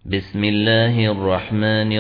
بسم الله الرحمن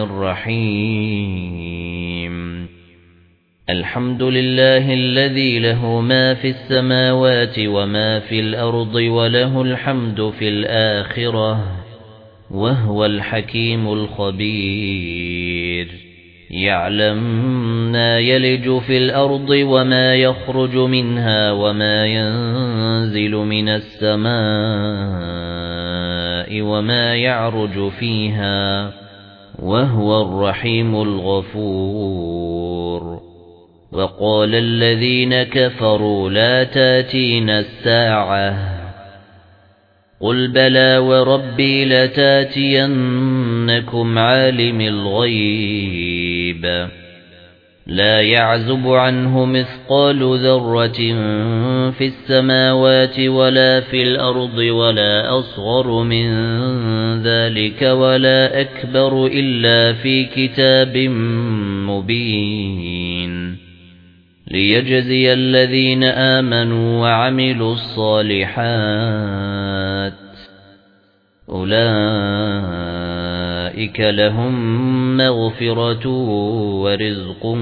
الرحيم الحمد لله الذي له ما في السماوات وما في الأرض وله الحمد في الآخرة وهو الحكيم الخبير يعلم ما يلج في الأرض وما يخرج منها وما ينزل من السماء وما يعرج فيها وهو الرحيم الغفور وقال الذين كفروا لا تاتينا الساعة قل بلى وربي لتاتينكم عالم الغيب لا يعزب عنه مثقال ذرة في السماوات ولا في الأرض ولا أصغر من ذلك ولا أكبر إلا في كتاب مبين ليجزي الذين آمنوا وعملوا الصالحات أولئك لهم مغفرة ورزق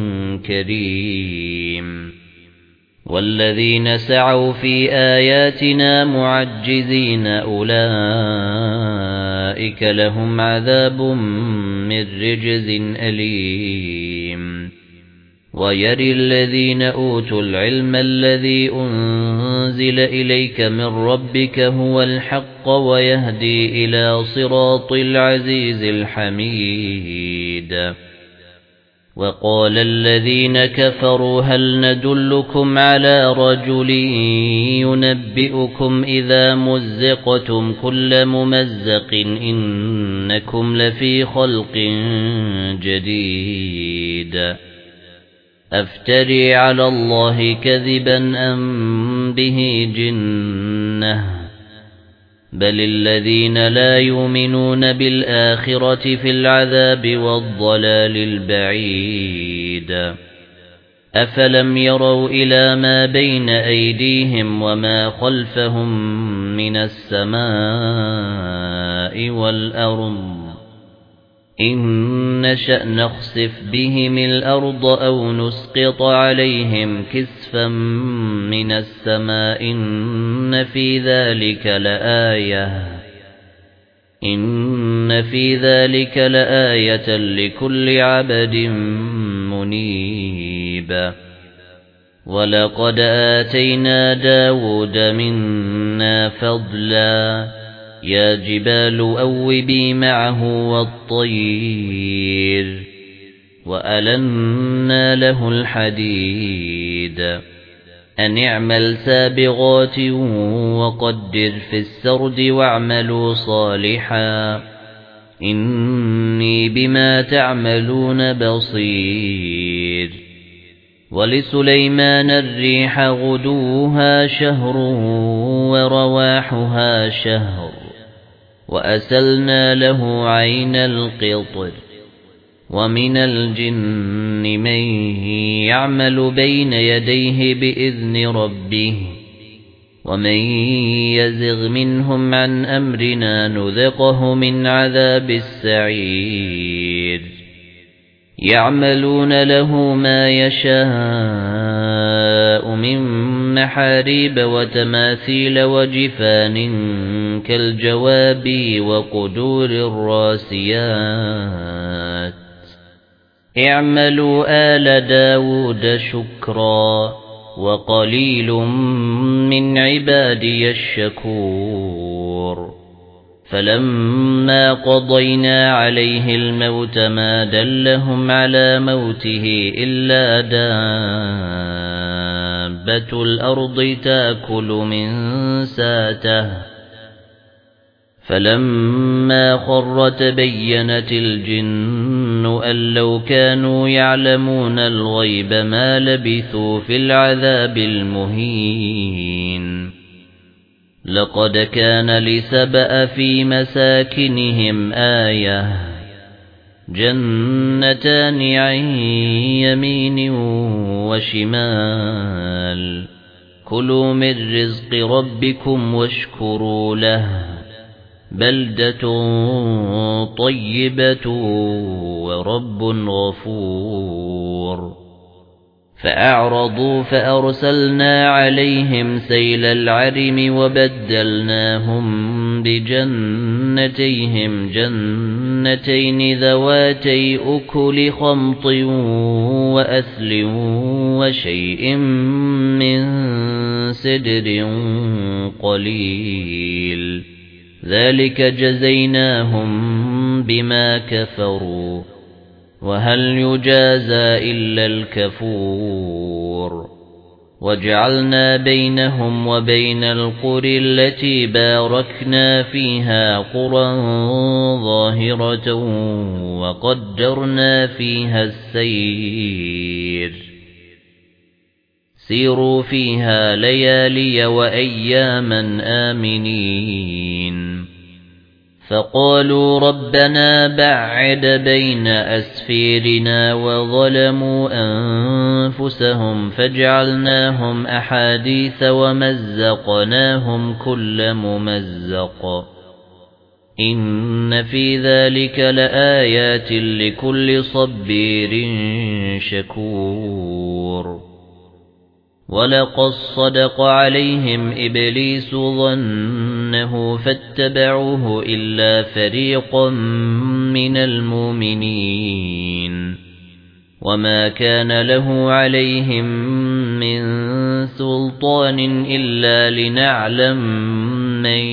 كريم والذين سعوا في آياتنا معجزين أولئك لهم عذاب من رجز أليم ويري الذين أوتوا العلم الذي أنزل إليك من ربك هو الحق ويهدي إلى صراط العزيز الحميد وقال الذين كفروا هل ندلكم على رجل ينبئكم إذا مزقتم كل ممزق إنكم لفي خلق جديد أفتري على الله كذبا أم به جنة بل الذين لا يؤمنون بالآخرة في العذاب والضلال البعيد أفلم يروا إلى ما بين أيديهم وما خلفهم من السماء والأرض إن نشأ نخسف بهم الأرض أو نسقط عليهم كسفا من السماء إن في ذلك لآية لكل عبد منيب ولقد آتينا داود منا فضلا يا جبال أوبي معه والطير وألنا له الحديد أن اعمل سابغات وقدر في السرد واعملوا صالحا إني بما تعملون بصير ولسليمان الريح غدوها شهر ورواحها شهر وأسلنا له عين القطر ومن الجن من يعمل بين يديه بإذن ربه ومن يزغ منهم عن أمرنا نذقه من عذاب السعير يعملون له ما يشاء من محاريب وتماثيل وجفان كالجواب وقدور الراسيات اعملوا آل داود شكرا وقليل من عبادي الشكور فلما قضينا عليه الموت ما دلهم على موته إلا دابة الأرض تأكل من ساته فلما خر تبينت الجن أن لو كانوا يعلمون الغيب ما لبثوا في العذاب المهين لقد كان لسبأ في مساكنهم آية جنتان عن يمين وشمال كلوا من رزق ربكم واشكروا له بلدة طيبة ورب غفور فأعرضوا فأرسلنا عليهم سيل العرم وبدلناهم بجنتيهم جنتين ذواتي أكل خمط وأثل وشيء من سدر قليل ذلك جزيناهم بما كفروا وهل يجازى إلا الكفور وجعلنا بينهم وبين القرى التي باركنا فيها قرى ظاهرة وقدرنا فيها السير سيروا فيها ليالي وأياما آمنين فقالوا ربنا بعد بين أسفيرنا وظلموا أنفسهم فجعلناهم أحاديث ومزقناهم كل ممزق إن في ذلك لآيات لكل صبير شكور ولقد صدق عليهم إبليس ظنه فاتبعوه إلا فريقا من المؤمنين وما كان له عليهم من سلطان إلا لنعلم من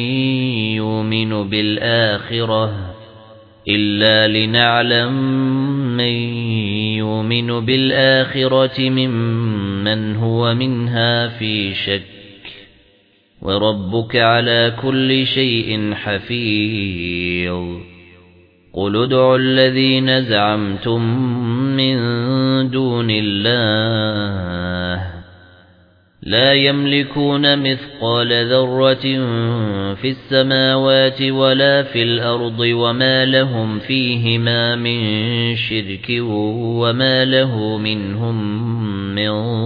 يؤمن بالآخرة ممن هو منها في شك وربك على كل شيء حفيظ قل ادعوا الذين زعمتم من دون الله لا يملكون مثقال ذرة في السماوات ولا في الأرض وما لهم فيهما من شرك وما له منهم من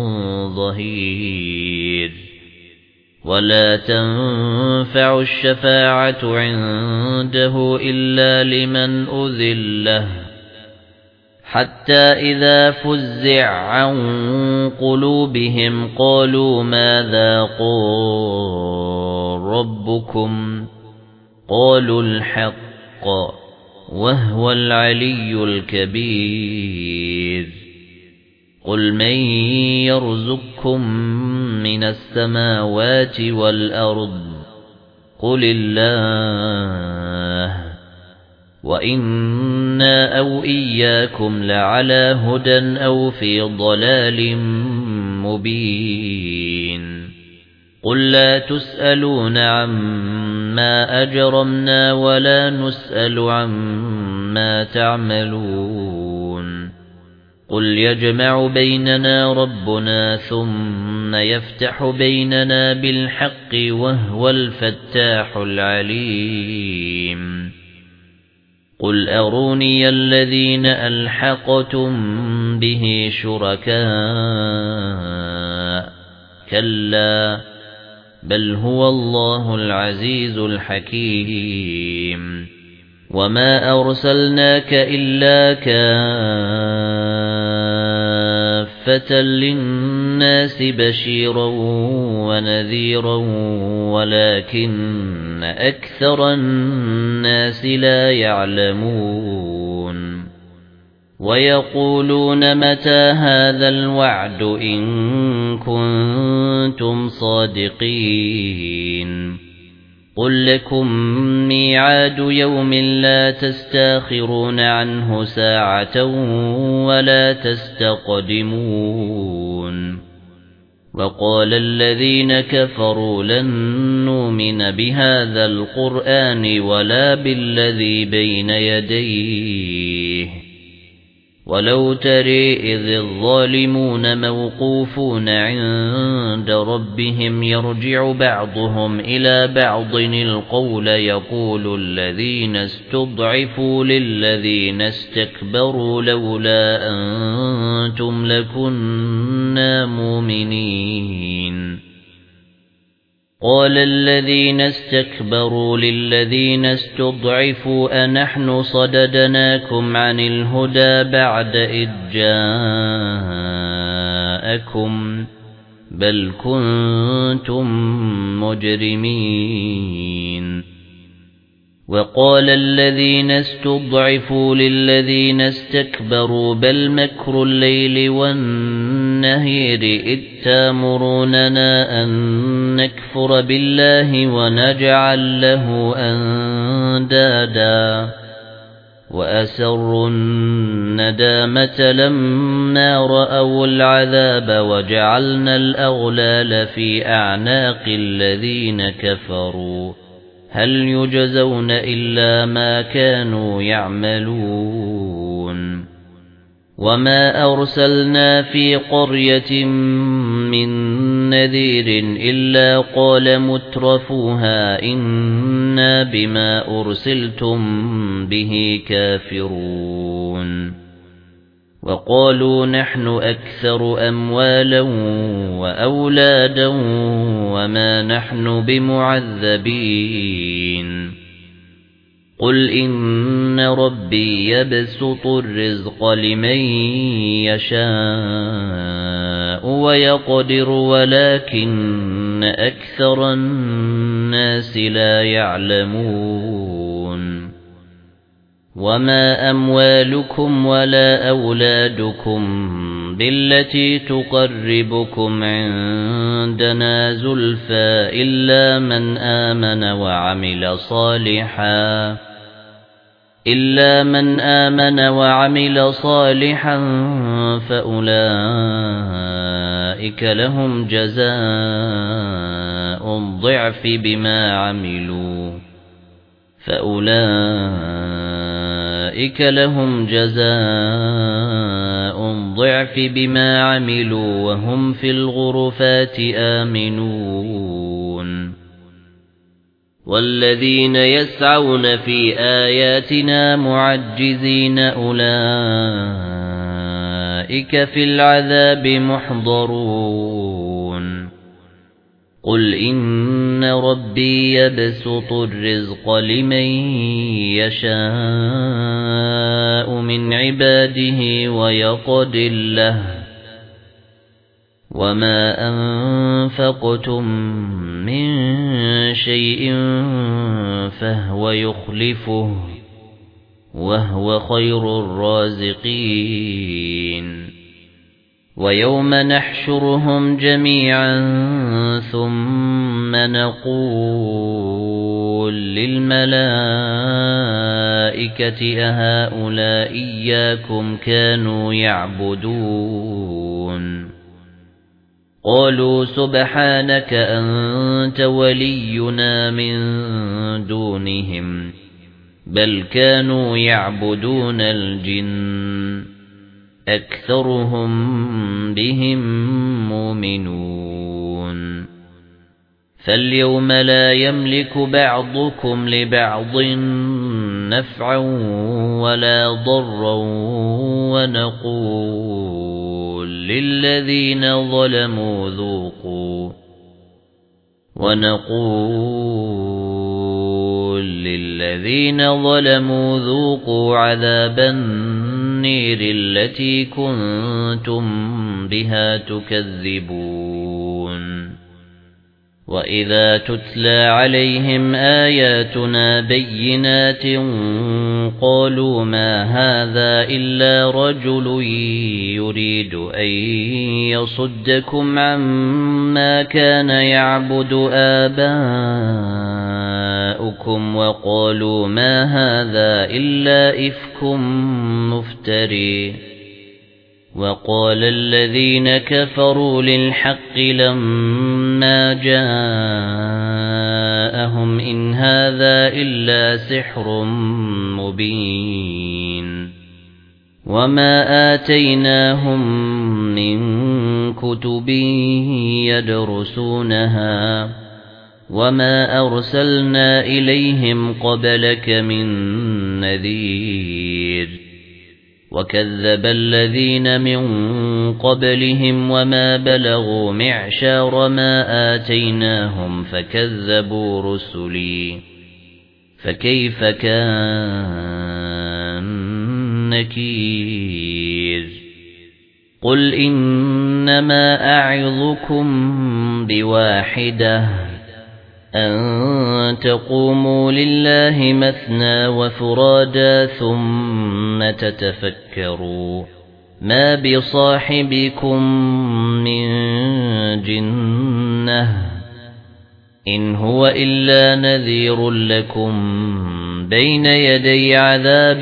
ظهير ولا تنفع الشفاعة عنده إلا لمن أذن له حتى إذا فزع عن قلوبهم قالوا ماذا قال ربكم قالوا الحق وهو العلي الكبير قل من يرزقكم من السماوات والأرض قل الله وإنا أو إياكم لعلى هدى أو في ضلال مبين قل لا تسألون عما أجرمنا ولا نسأل عما تعملون قل يجمع بيننا ربنا ثم يفتح بيننا بالحق وهو الفتاح العليم قل أروني الذين ألحقتم به شركاء كلا بل هو الله العزيز الحكيم وما أرسلناك إلا كافة للناس بشيرا ونذيرا ولكن أكثر الناس لا يعلمون ويقولون متى هذا الوعد إن كنتم صادقين قل لكم ميعاد يوم لا تستاخرون عنه ساعة ولا تستقدمون وقال الذين كفروا لن نؤمن بهذا القرآن ولا بالذي بين يديه ولو ترى إذ الظالمون موقوفون عند ربهم يرجع بعضهم إلى بعض القول يقول الذين استضعفوا للذين استكبروا لولا أنتم لكنا مؤمنين قال الذين استكبروا للذين استضعفوا أنحن صددناكم عن الهدى بعد إذ جاءكم بل كنتم مجرمين وقال الذين استضعفوا للذين استكبروا بل مكر الليل والنهار إذ تأمروننا أن نكفر بالله ونجعل له أندادا وأسروا الندامة لما رأوا العذاب وجعلنا الأغلال في أعناق الذين كفروا هل يجزون إلا ما كانوا يعملون وما أرسلنا في قرية من نذير إلا قال مترفوها إنا بما أرسلتم به كافرون وقالوا نحن أكثر أموالا وأولادا وما نحن بمعذبين قل إن ربي يبسط الرزق لمن يشاء ويقدر ولكن أكثر الناس لا يعلمون وما أموالكم ولا أولادكم بالتي تقربكم عندنا زلفى إلا من آمن وعمل صالحا فأولئك لهم جزاء ضعف بما عملوا وهم في الغرفات آمنون والذين يسعون في آياتنا معجزين أولئك في العذاب محضرون قل إن ربي يبسط الرزق لمن يشاء من عباده ويقدر له وما أنفقتم من شيء فهو يخلفه وهو خير الرازقين ويوم نحشرهم جميعا ثم نقول للملائكة أهؤلاء إياكم كانوا يعبدون قالوا سبحانك أنت ولينا من دونهم بل كانوا يعبدون الجن أكثرهم بهم مؤمنون فاليوم لا يملك بعضكم لبعض نفعا ولا ضرا ونقول للذين ظلموا ذوقوا عذاب النير التي كنتم بها تكذبون وإذا تتلى عليهم آياتنا بينات قالوا ما هذا إلا رجل يريد أن يصدكم عما كان يعبد آباؤكم وقالوا ما هذا إلا إفك مفتري وقال الذين كفروا للحق لما جاءهم إن هذا إلا سحر مبين وما آتيناهم من كتب يدرسونها وما أرسلنا إليهم قبلك من نذير وكذب الذين من قبلهم وما بلغوا معشار ما آتيناهم فكذبوا رسلي فكيف كان نكير قل إنما أعظكم بواحدة أن تقوموا لله مثنى وفرادا ثم تتفكروا ما بصاحبكم من جنة إن هو إلا نذير لكم بين يدي عذاب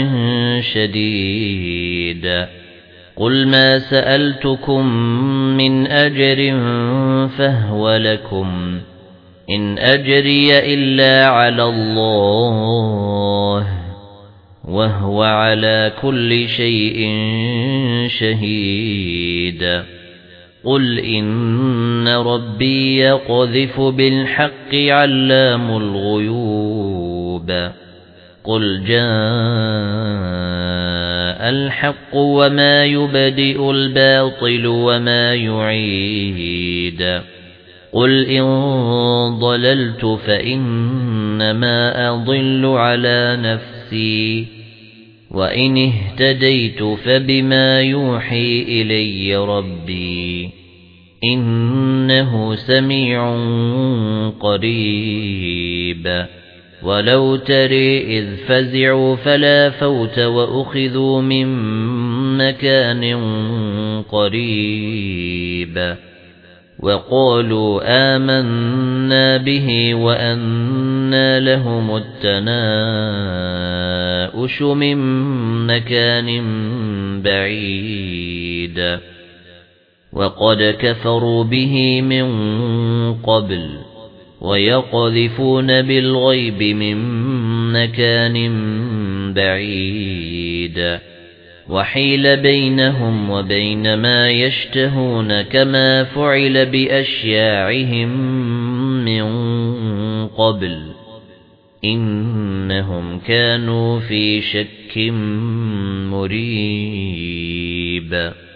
شديد قل ما سألتكم من أجر فهو لكم إن أجري إلا على الله وهو على كل شيء شهيد قل إن ربي يقذف بالحق علام الغيوب قل جاء الحق وما يبدئ الباطل وما يعيد قل إن ضللت فإنما أضل على نفسي وإن اهتديت فبما يوحي إلي ربي إنه سميع قريب ولو تري إذ فزعوا فلا فوت وأخذوا من مكان قريب وقالوا آمنا به وأنى لهم التناؤش من مكان بعيد وقد كفروا به من قبل ويقذفون بالغيب من مكان بعيد وحيل بينهم وبين ما يشتهون كما فعل بأشياعهم من قبل إنهم كانوا في شك مريب